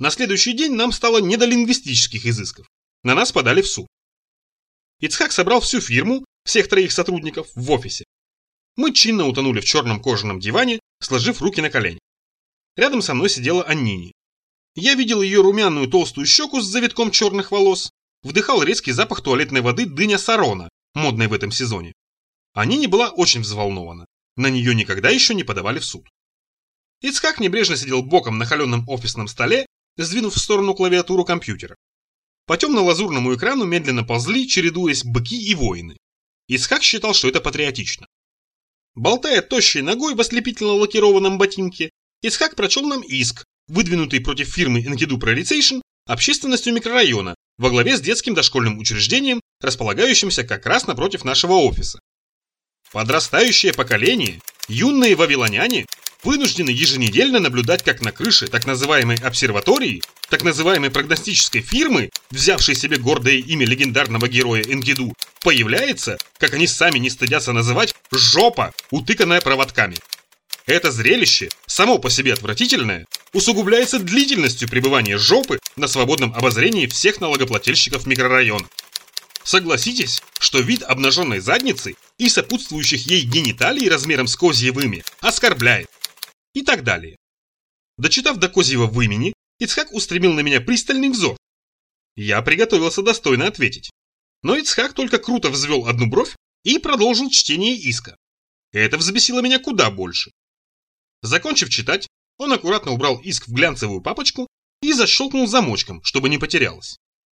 На следующий день нам стало не до лингвистических изысков. На нас подали в суд. Ицхак собрал всю фирму, всех 3 сотрудников, в офисе. Мы чинно утонули в черном кожаном диване, сложив руки на коленях. Рядом со мной сидела Аннини. Я видел ее румяную толстую щеку с завитком черных волос, вдыхал резкий запах туалетной воды дыня Сарона, модной в этом сезоне. Аннини была очень взволнована. На нее никогда еще не подавали в суд. Ицхак небрежно сидел боком на холеном офисном столе, сдвинув в сторону клавиатуру компьютера. По темно-лазурному экрану медленно ползли, чередуясь, быки и воины. Ицхак считал, что это патриотично. Болтая тощей ногой в ослепительно лакированном ботинке, Ицхак прочел нам иск, выдвинутый против фирмы Enkidu Prioritization общественностью микрорайона во главе с детским дошкольным учреждением, располагающимся как раз напротив нашего офиса. Подрастающее поколение, юные вавилоняне, вынуждены еженедельно наблюдать, как на крыше так называемой обсерватории, так называемой прогностической фирмы, взявшей себе гордое имя легендарного героя Enkidu, появляется, как они сами не стыдятся называть, жопа, утыканная проводками. Это зрелище, само по себе отвратительное, усугубляется длительностью пребывания жопы на свободном обозрении всех налогоплательщиков микрорайона. Согласитесь, что вид обнаженной задницы и сопутствующих ей гениталий размером с козье вымя оскорбляет. И так далее. Дочитав до козьего вымени, Ицхак устремил на меня пристальный взор. Я приготовился достойно ответить. Но Ицхак только круто взвел одну бровь и продолжил чтение иска. Это взбесило меня куда больше. Закончив читать, он аккуратно убрал иск в глянцевую папочку и защелкнул замочком, чтобы не потерялось.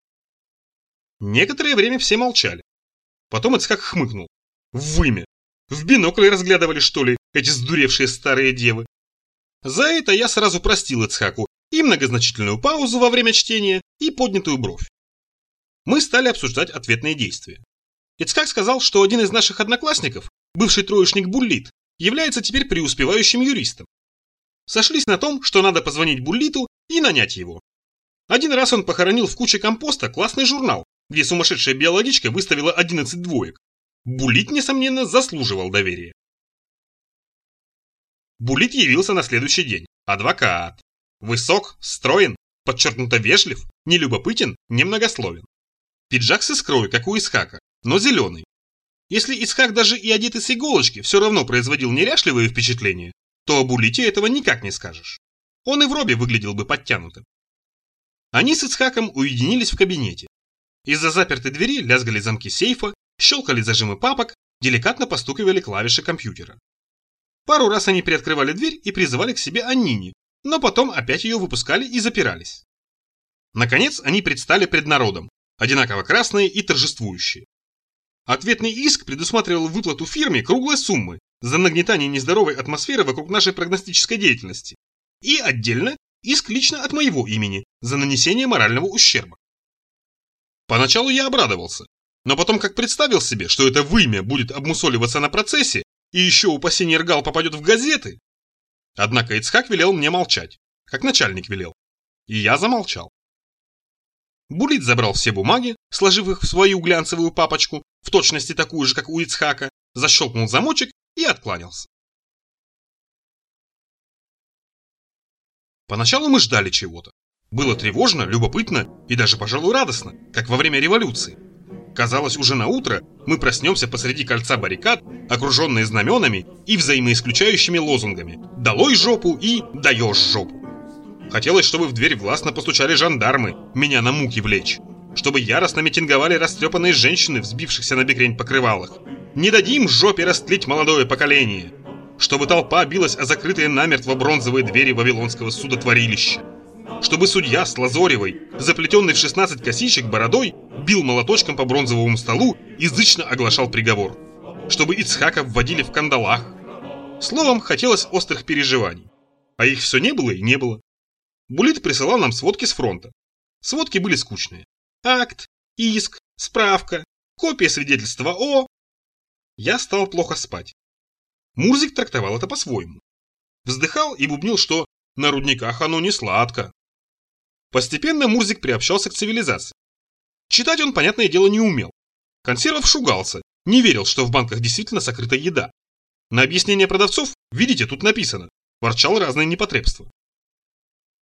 Некоторое время все молчали. Потом Ицхак хмыкнул. Вымя. В бинокль разглядывали, что ли, эти сдуревшие старые девы. За это я сразу простил Ицхаку и многозначительную паузу во время чтения, и поднятую бровь. Мы стали обсуждать ответные действия. Ицхак сказал, что один из наших одноклассников, бывший троечник Буллит, является теперь преуспевающим юристом. Сошлись на том, что надо позвонить Буллиту и нанять его. Один раз он похоронил в куче компоста классный журнал, где сумасшедшая биологичка выставила 11 двоек. Буллит, несомненно, заслуживал доверия. Буллит явился на следующий день. Адвокат. Высок, строен, подчеркнуто вежлив, нелюбопытен, немногословен. Пиджак с искрой, как у Ицхака, но зеленый. Если Ицхак даже и одетый с иголочки все равно производил неряшливое впечатление, то о Буллите этого никак не скажешь. Он и в робе выглядел бы подтянутым. Они с Ицхаком уединились в кабинете. Из-за запертой двери лязгали замки сейфа, щелкали зажимы папок, деликатно постукивали клавиши компьютера. Пару раз они приоткрывали дверь и призывали к себе Аннини, но потом опять ее выпускали и запирались. Наконец они предстали пред народом, одинаково красные и торжествующие. Ответный иск предусматривал выплату фирме круглой суммы за нагнетание нездоровой атмосферы вокруг нашей прогностической деятельности и отдельно иск лично от моего имени за нанесение морального ущерба. Поначалу я обрадовался, но потом как представил себе, что это вымя будет обмусоливаться на процессе и еще упаси Нергал попадет в газеты. Однако Ицхак велел мне молчать, как начальник велел, и я замолчал. Буллит забрал все бумаги, сложив их в свою глянцевую папочку, в точности такую же, как у Ицхака, защелкнул замочек и откланялся. Поначалу мы ждали чего-то. Было тревожно, любопытно и даже, пожалуй, радостно, как во время революции. Казалось, уже на утро мы проснемся посреди кольца баррикад, окруженные знаменами и взаимоисключающими лозунгами «Долой жопу» и «Даешь жопу». Хотелось, чтобы в дверь властно постучали жандармы, меня на муки влечь. Чтобы яростно митинговали растрепанные женщины, взбившихся на бекрень покрывалах. Не дадим жопе растлить молодое поколение. Чтобы толпа билась о закрытые намертво бронзовые двери вавилонского судотворилища. Чтобы судья с лазоревой, заплетенный в 16 косичек бородой, бил молоточком по бронзовому столу и язычно оглашал приговор. Чтобы Ицхака вводили в кандалах. Словом, хотелось острых переживаний. А их все не было и не было. Буллит присылал нам сводки с фронта. Сводки были скучные. Акт, иск, справка, копия свидетельства о... Я стал плохо спать. Мурзик трактовал это по-своему. Вздыхал и бубнил, что на рудниках оно не сладко. Постепенно Мурзик приобщался к цивилизации. Читать он, понятное дело, не умел. Консервов шугался, не верил, что в банках действительно сокрыта еда. На объяснение продавцов, видите, тут написано, ворчал разные непотребства.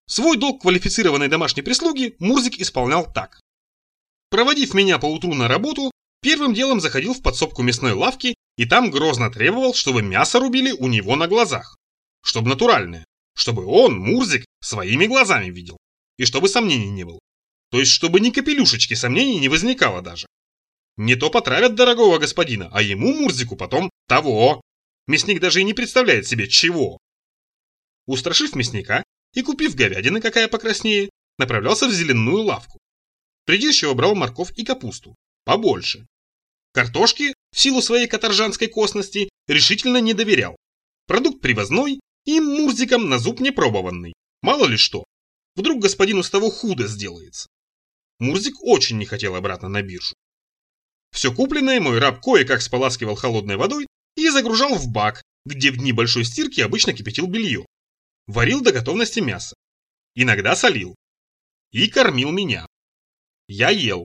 Свой долг квалифицированной домашней прислуги Мурзик исполнял так. Проводив меня поутру на работу, первым делом заходил в подсобку мясной лавки и там грозно требовал, чтобы мясо рубили у него на глазах. Чтобы натуральное. Чтобы он, Мурзик, своими глазами видел. И чтобы сомнений не было. То есть, чтобы ни капелюшечки сомнений не возникало даже. Не то потравят дорогого господина, а ему, Мурзику, потом того. Мясник даже и не представляет себе чего. Устрашив мясника и купив говядины, какая покраснее, направлялся в зеленую лавку. Придирчиво брал морковь и капусту. Побольше. Картошки, в силу своей каторжанской косности, решительно не доверял. Продукт привозной и Мурзиком на зуб не пробованный. Мало ли что. Вдруг господину с того худо сделается. Мурзик очень не хотел обратно на биржу. Все купленное мой раб кое-как споласкивал холодной водой и загружал в бак, где в дни большой стирки обычно кипятил белье. Варил до готовности мясо. Иногда солил. И кормил меня. Я ел.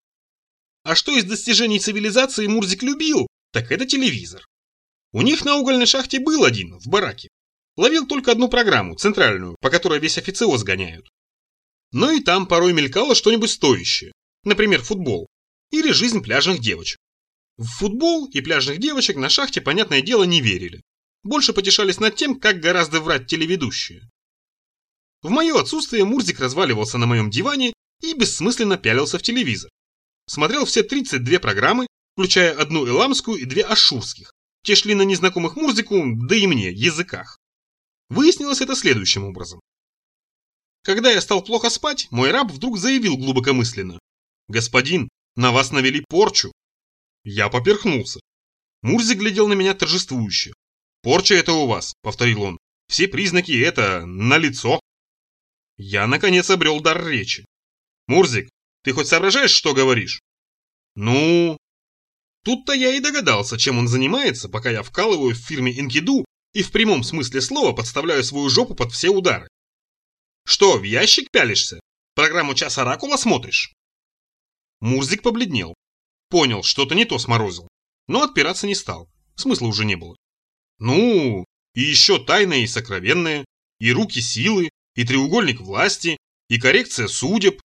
А что из достижений цивилизации Мурзик любил, так это телевизор. У них на угольной шахте был один, в бараке. Ловил только одну программу, центральную, по которой весь официоз гоняют. Но и там порой мелькало что-нибудь стоящее. Например, футбол. Или жизнь пляжных девочек. В футбол и пляжных девочек на шахте, понятное дело, не верили. Больше потешались над тем, как гораздо врать телеведущие. В мое отсутствие Мурзик разваливался на моем диване и бессмысленно пялился в телевизор. Смотрел все 32 программы, включая одну эламскую и 2 ашшурских. Те шли на незнакомых Мурзику, да и мне, языках. Выяснилось это следующим образом. Когда я стал плохо спать, мой раб вдруг заявил глубокомысленно: «Господин, на вас навели порчу». Я поперхнулся. Мурзик глядел на меня торжествующе. «Порча это у вас», — повторил он. «Все признаки это налицо». Я, наконец, обрел дар речи. «Мурзик, ты хоть соображаешь, что говоришь?» «Ну...» Тут-то я и догадался, чем он занимается, пока я вкалываю в фирме Инкиду и в прямом смысле слова подставляю свою жопу под все удары. «Что, в ящик пялишься? Программу «Час Оракула» смотришь?» Мурзик побледнел. Понял, что-то не то сморозил. Но отпираться не стал. Смысла уже не было. «Ну, и еще тайное и сокровенное, и руки силы, и треугольник власти, и коррекция судеб».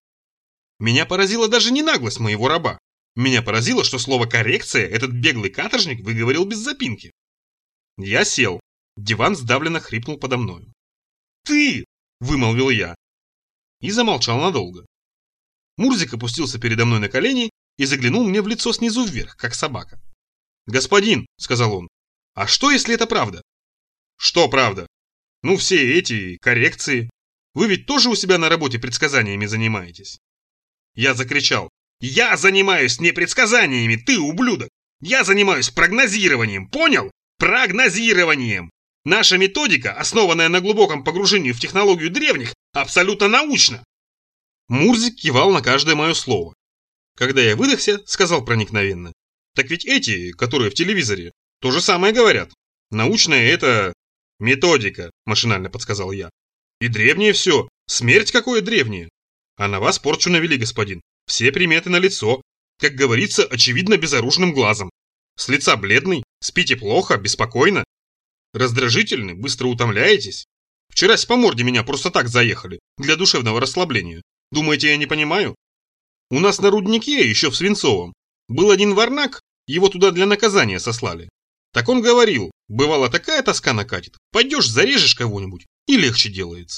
Меня поразила даже не наглость моего раба. Меня поразило, что слово «коррекция» этот беглый каторжник выговорил без запинки. Я сел. Диван сдавленно хрипнул подо мною. «Ты!» – вымолвил я. И замолчал надолго. Мурзик опустился передо мной на колени и заглянул мне в лицо снизу вверх, как собака. «Господин!» – сказал он. «А что, если это правда?» «Что правда? Ну, все эти коррекции. Вы ведь тоже у себя на работе предсказаниями занимаетесь?» Я закричал: «Я занимаюсь не предсказаниями, ты ублюдок! Я занимаюсь прогнозированием, понял? Прогнозированием! Наша методика, основанная на глубоком погружении в технологию древних, абсолютно научна!» Мурзик кивал на каждое мое слово. Когда я выдохся, сказал проникновенно: «Так ведь эти, которые в телевизоре, то же самое говорят. Научная это... методика», машинально подсказал я. «И древнее все. Смерть какое древнее. А на вас порчу навели, господин. Все приметы налицо. Как говорится, очевидно безоружным глазом. С лица бледный, спите плохо, беспокойно. Раздражительны, быстро утомляетесь. Вчерась по морде меня просто так заехали, для душевного расслабления. Думаете, я не понимаю? У нас на руднике, еще в Свинцовом, был один варнак, его туда для наказания сослали. Так он говорил, бывало такая тоска накатит, пойдешь зарежешь кого-нибудь, и легче делается».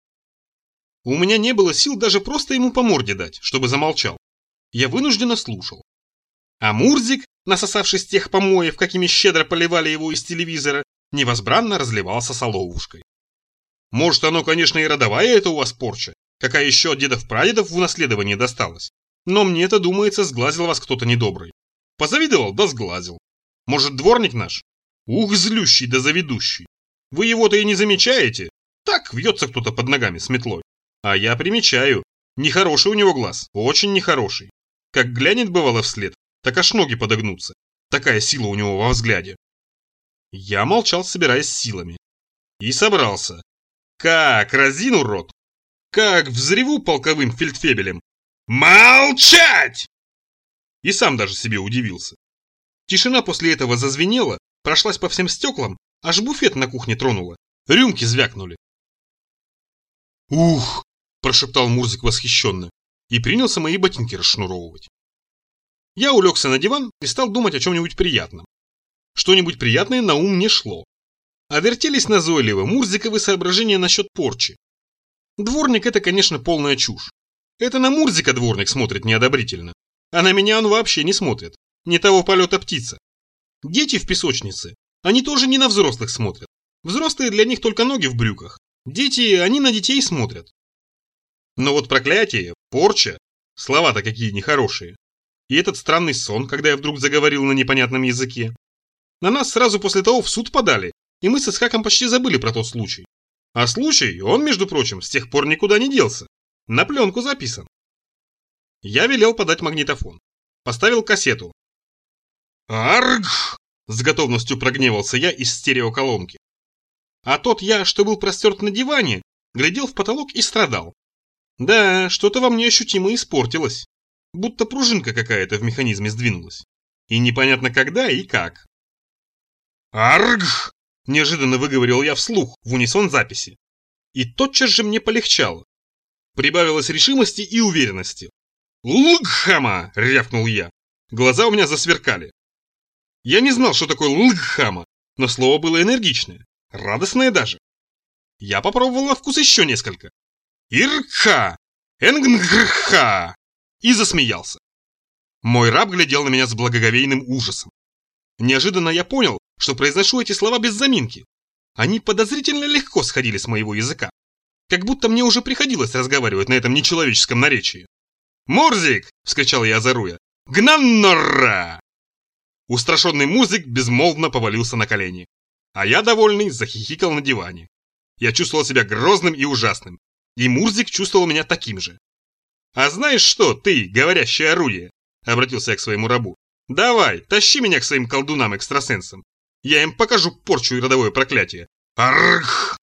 У меня не было сил даже просто ему по морде дать, чтобы замолчал. Я вынужденно слушал. А Мурзик, насосавшись тех помоев, какими щедро поливали его из телевизора, невозбранно разливался соловушкой. «Может, оно, конечно, и родовая это у вас порча, какая еще от дедов-прадедов в унаследование досталась. Но мне-то, думается, сглазил вас кто-то недобрый. Позавидовал, да сглазил. Может, дворник наш? Ух, злющий да заведущий. Вы его-то и не замечаете. Так вьется кто-то под ногами с метлой. А я примечаю. Нехороший у него глаз, очень нехороший. Как глянет бывало вслед, так аж ноги подогнутся. Такая сила у него во взгляде». Я молчал, собираясь силами. И собрался. Как разину рот. Как взреву полковым фельдфебелем: «Молчать!» И сам даже себе удивился. Тишина после этого зазвенела, прошлась по всем стеклам, аж буфет на кухне тронула. Рюмки звякнули. «Ух!» – прошептал Мурзик восхищенно и принялся мои ботинки расшнуровывать. Я улегся на диван и стал думать о чем-нибудь приятном. Что-нибудь приятное на ум не шло. А вертелись назойливо Мурзиковы соображения насчет порчи. Дворник – это, конечно, полная чушь. Это на Мурзика дворник смотрит неодобрительно, а на меня он вообще не смотрит. Не того полета птица. Дети в песочнице, они тоже не на взрослых смотрят. Взрослые для них только ноги в брюках. Дети, они на детей смотрят. Но вот проклятие, порча, слова-то какие нехорошие. И этот странный сон, когда я вдруг заговорил на непонятном языке. На нас сразу после того в суд подали, и мы с Исхаком почти забыли про тот случай. А случай, он, между прочим, с тех пор никуда не делся. На пленку записан. Я велел подать магнитофон. Поставил кассету. «Арг!» – с готовностью прогневался я из стереоколонки. А тот я, что был простерт на диване, глядел в потолок и страдал. Да, что-то во мне ощутимо испортилось. Будто пружинка какая-то в механизме сдвинулась. И непонятно когда и как. «Арг!» – неожиданно выговорил я вслух, в унисон записи. И тотчас же мне полегчало. Прибавилось решимости и уверенности. «Лгхама!» – рявкнул я. Глаза у меня засверкали. Я не знал, что такое лгхама, но слово было энергичное, радостное даже. Я попробовал на вкус еще несколько. Ирха! Энгнгрха! И засмеялся. Мой раб глядел на меня с благоговейным ужасом. Неожиданно я понял, что произношу эти слова без заминки. Они подозрительно легко сходили с моего языка. Как будто мне уже приходилось разговаривать на этом нечеловеческом наречии. «Мурзик!» – вскричал я, озаруя. «Гнаннорра!» Устрашенный Мурзик безмолвно повалился на колени. А я, довольный, захихикал на диване. Я чувствовал себя грозным и ужасным. И Мурзик чувствовал меня таким же. «А знаешь что, ты, говорящее орудие?» – обратился я к своему рабу. «Давай, тащи меня к своим колдунам-экстрасенсам. Я им покажу порчу и родовое проклятие. Арх!»